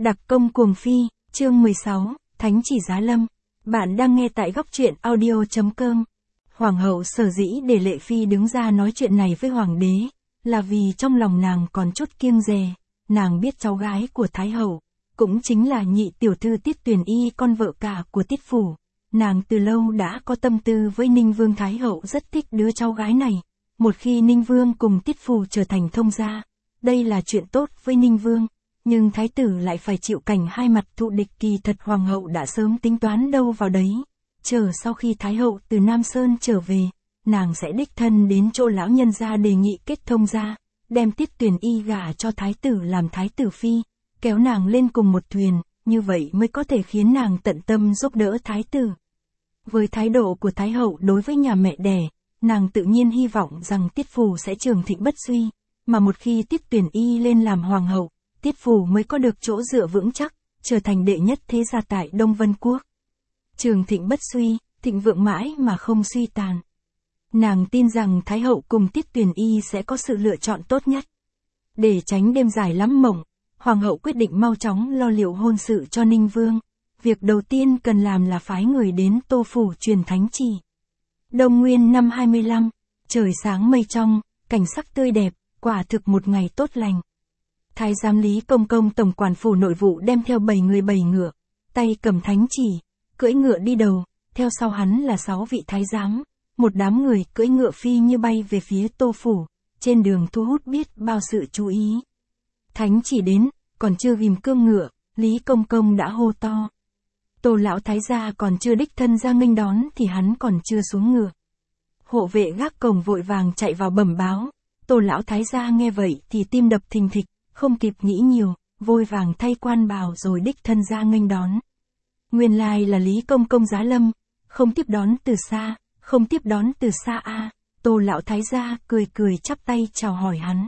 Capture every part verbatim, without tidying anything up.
Đặc công cuồng phi, chương mười sáu, Thánh chỉ giá lâm. Bạn đang nghe tại góc truyện audio chấm com. Hoàng hậu sở dĩ để Lệ Phi đứng ra nói chuyện này với hoàng đế, là vì trong lòng nàng còn chút kiêng dè, nàng biết cháu gái của Thái hậu, cũng chính là nhị tiểu thư Tiết Tuyền Y, con vợ cả của Tiết Phủ. Nàng từ lâu đã có tâm tư với Ninh Vương. Thái hậu rất thích đứa cháu gái này. Một khi Ninh Vương cùng Tiết Phủ trở thành thông gia, đây là chuyện tốt với Ninh Vương. Nhưng thái tử lại phải chịu cảnh hai mặt thụ địch. Kỳ thật hoàng hậu đã sớm tính toán đâu vào đấy. Chờ sau khi thái hậu từ Nam Sơn trở về, nàng sẽ đích thân đến chỗ lão nhân gia đề nghị kết thông gia, đem Tiết Tuyền Y gả cho thái tử làm thái tử phi, kéo nàng lên cùng một thuyền, như vậy mới có thể khiến nàng tận tâm giúp đỡ thái tử. Với thái độ của thái hậu đối với nhà mẹ đẻ, nàng tự nhiên hy vọng rằng Tiết Phủ sẽ trường thịnh bất suy, mà một khi Tiết Tuyền Y lên làm hoàng hậu, Tiết Phủ mới có được chỗ dựa vững chắc, trở thành đệ nhất thế gia tại Đông Vân Quốc. Trường thịnh bất suy, thịnh vượng mãi mà không suy tàn. Nàng tin rằng Thái hậu cùng Tiết Tuyền Y sẽ có sự lựa chọn tốt nhất. Để tránh đêm dài lắm mộng, hoàng hậu quyết định mau chóng lo liệu hôn sự cho Ninh Vương. Việc đầu tiên cần làm là phái người đến Tô Phủ truyền thánh chỉ. Đông Nguyên năm hai mươi lăm, trời sáng mây trong, cảnh sắc tươi đẹp, quả thực một ngày tốt lành. Thái giám Lý Công Công tổng quản phủ nội vụ đem theo bảy người bảy ngựa, tay cầm thánh chỉ, cưỡi ngựa đi đầu, theo sau hắn là sáu vị thái giám, một đám người cưỡi ngựa phi như bay về phía Tô Phủ, trên đường thu hút biết bao sự chú ý. Thánh chỉ đến, còn chưa ghim cương ngựa, Lý Công Công đã hô to. Tô lão thái gia còn chưa đích thân ra nghênh đón thì hắn còn chưa xuống ngựa. Hộ vệ gác cổng vội vàng chạy vào bẩm báo. Tô lão thái gia nghe vậy thì tim đập thình thịch, không kịp nghĩ nhiều, vội vàng thay quan bào rồi đích thân ra nghênh đón. Nguyên lai là Lý Công Công giá lâm, không tiếp đón từ xa, không tiếp đón từ xa a. À. Tô lão thái gia cười cười chắp tay chào hỏi hắn.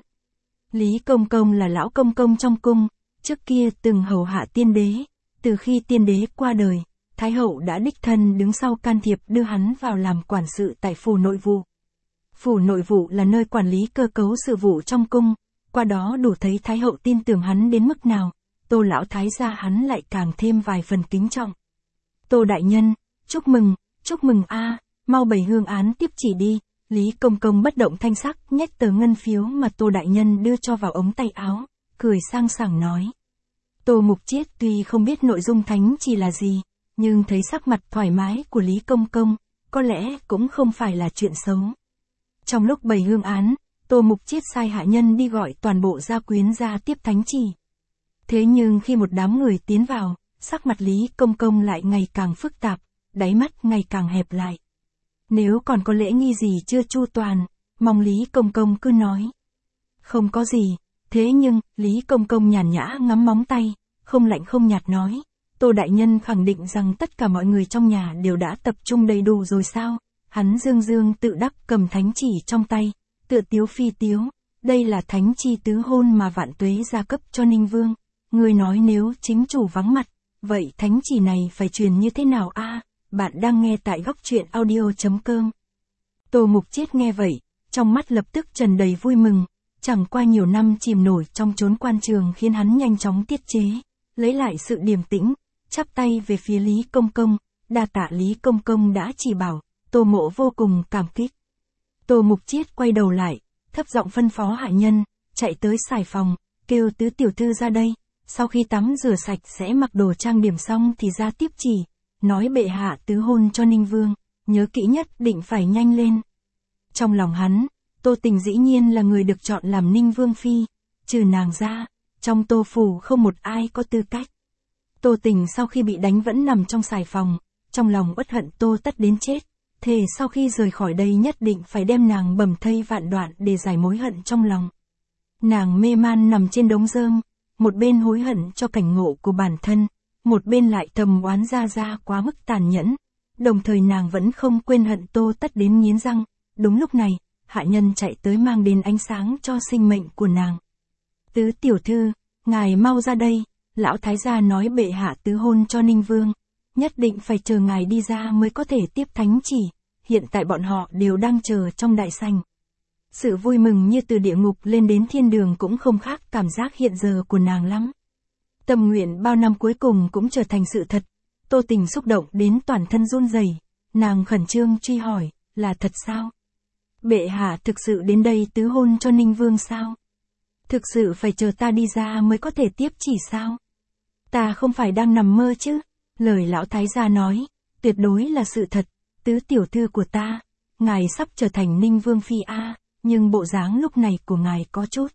Lý Công Công là lão công công trong cung, trước kia từng hầu hạ tiên đế, từ khi tiên đế qua đời, Thái hậu đã đích thân đứng sau can thiệp đưa hắn vào làm quản sự tại phủ nội vụ. Phủ nội vụ là nơi quản lý cơ cấu sự vụ trong cung, qua đó đủ thấy Thái hậu tin tưởng hắn đến mức nào. Tô lão thái gia hắn lại càng thêm vài phần kính trọng. Tô đại nhân, chúc mừng, chúc mừng a, à, mau bày hương án tiếp chỉ đi. Lý Công Công bất động thanh sắc nhét tờ ngân phiếu mà Tô đại nhân đưa cho vào ống tay áo, cười sang sảng nói. Tô Mục Chiết tuy không biết nội dung thánh chỉ là gì, nhưng thấy sắc mặt thoải mái của Lý Công Công, có lẽ cũng không phải là chuyện xấu. Trong lúc bày hương án, Tô Mục Chiết sai hạ nhân đi gọi toàn bộ gia quyến ra tiếp thánh chỉ. Thế nhưng khi một đám người tiến vào, sắc mặt Lý Công Công lại ngày càng phức tạp, đáy mắt ngày càng hẹp lại. Nếu còn có lễ nghi gì chưa chu toàn, mong Lý Công Công cứ nói. Không có gì, thế nhưng, Lý Công Công nhàn nhã ngắm móng tay, không lạnh không nhạt nói. Tô đại nhân khẳng định rằng tất cả mọi người trong nhà đều đã tập trung đầy đủ rồi sao? Hắn dương dương tự đắc cầm thánh chỉ trong tay, tựa tiếu phi tiếu. Đây là thánh chi tứ hôn mà Vạn Tuế gia cấp cho Ninh Vương. Người nói nếu chính chủ vắng mặt, vậy thánh chỉ này phải truyền như thế nào a? À, bạn đang nghe tại góc truyện audio chấm com. Tô Mục Chiết nghe vậy, trong mắt lập tức tràn đầy vui mừng. Chẳng qua nhiều năm chìm nổi trong chốn quan trường khiến hắn nhanh chóng tiết chế, lấy lại sự điềm tĩnh, chắp tay về phía Lý Công Công, đa tạ Lý Công Công đã chỉ bảo. Tô mộ vô cùng cảm kích. Tô Mục Chiết quay đầu lại, thấp giọng phân phó hạ nhân, chạy tới xài phòng, kêu tứ tiểu thư ra đây, sau khi tắm rửa sạch sẽ mặc đồ trang điểm xong thì ra tiếp chỉ, nói bệ hạ tứ hôn cho Ninh Vương, nhớ kỹ nhất định phải nhanh lên. Trong lòng hắn, Tô Tình dĩ nhiên là người được chọn làm Ninh Vương phi, trừ nàng ra, trong Tô Phủ không một ai có tư cách. Tô Tình sau khi bị đánh vẫn nằm trong xài phòng, trong lòng uất hận Tô Tất đến chết, thề sau khi rời khỏi đây nhất định phải đem nàng bầm thây vạn đoạn để giải mối hận trong lòng. Nàng mê man nằm trên đống rơm, một bên hối hận cho cảnh ngộ của bản thân, một bên lại thầm oán Gia Gia quá mức tàn nhẫn, đồng thời nàng vẫn không quên hận Tô Tất đến nghiến răng. Đúng lúc này, hạ nhân chạy tới mang đến ánh sáng cho sinh mệnh của nàng. Tứ tiểu thư, ngài mau ra đây, lão thái gia nói bệ hạ tứ hôn cho Ninh Vương, nhất định phải chờ ngài đi ra mới có thể tiếp thánh chỉ, hiện tại bọn họ đều đang chờ trong đại sảnh. Sự vui mừng như từ địa ngục lên đến thiên đường cũng không khác cảm giác hiện giờ của nàng lắm. Tâm nguyện bao năm cuối cùng cũng trở thành sự thật. Tô Tình xúc động đến toàn thân run rẩy, nàng khẩn trương truy hỏi, là thật sao? Bệ hạ thực sự đến đây tứ hôn cho Ninh Vương sao? Thực sự phải chờ ta đi ra mới có thể tiếp chỉ sao? Ta không phải đang nằm mơ chứ? Lời lão thái gia nói, tuyệt đối là sự thật, tứ tiểu thư của ta, ngài sắp trở thành Ninh Vương phi a, nhưng bộ dáng lúc này của ngài có chút.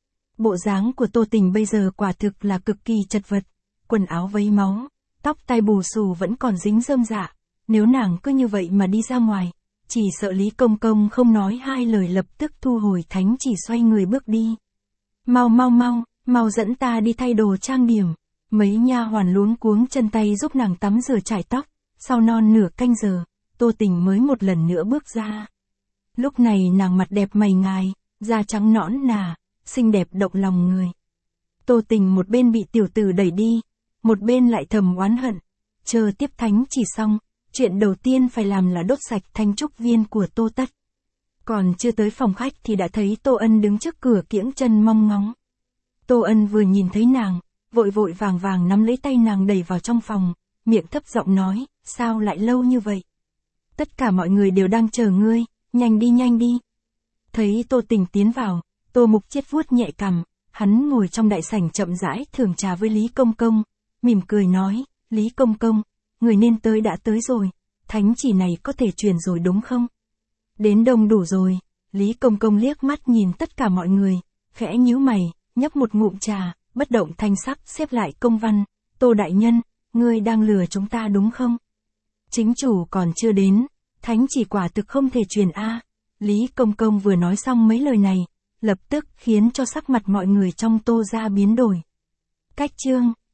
Bộ dáng của Tô Tình bây giờ quả thực là cực kỳ chật vật, quần áo vấy máu, tóc tai bù xù vẫn còn dính rơm rạ, nếu nàng cứ như vậy mà đi ra ngoài, chỉ sợ Lý Công Công không nói hai lời lập tức thu hồi thánh chỉ xoay người bước đi. Mau mau mau, mau dẫn ta đi thay đồ trang điểm. Mấy nha hoàn luống cuống chân tay giúp nàng tắm rửa chải tóc, sau non nửa canh giờ, Tô Tình mới một lần nữa bước ra. Lúc này nàng mặt đẹp mày ngài, da trắng nõn nà, xinh đẹp động lòng người. Tô Tình một bên bị tiểu tử đẩy đi, một bên lại thầm oán hận, chờ tiếp thánh chỉ xong, chuyện đầu tiên phải làm là đốt sạch thanh trúc viên của Tô Tất. Còn chưa tới phòng khách thì đã thấy Tô Ân đứng trước cửa kiễng chân mong ngóng. Tô Ân vừa nhìn thấy nàng, vội vội vàng vàng nắm lấy tay nàng đẩy vào trong phòng, miệng thấp giọng nói, sao lại lâu như vậy? Tất cả mọi người đều đang chờ ngươi, nhanh đi nhanh đi. Thấy Tô Tình tiến vào, Tô Mục Chiết vuốt nhẹ cằm, hắn ngồi trong đại sảnh chậm rãi thưởng trà với Lý Công Công, mỉm cười nói, Lý Công Công, người nên tới đã tới rồi, thánh chỉ này có thể truyền rồi đúng không? Đến đông đủ rồi, Lý Công Công liếc mắt nhìn tất cả mọi người, khẽ nhíu mày, nhấp một ngụm trà, bất động thanh sắc xếp lại công văn, Tô đại nhân, ngươi đang lừa chúng ta đúng không? Chính chủ còn chưa đến, thánh chỉ quả thực không thể truyền a. Lý Công Công vừa nói xong mấy lời này, lập tức khiến cho sắc mặt mọi người trong Tô gia biến đổi. Cách chương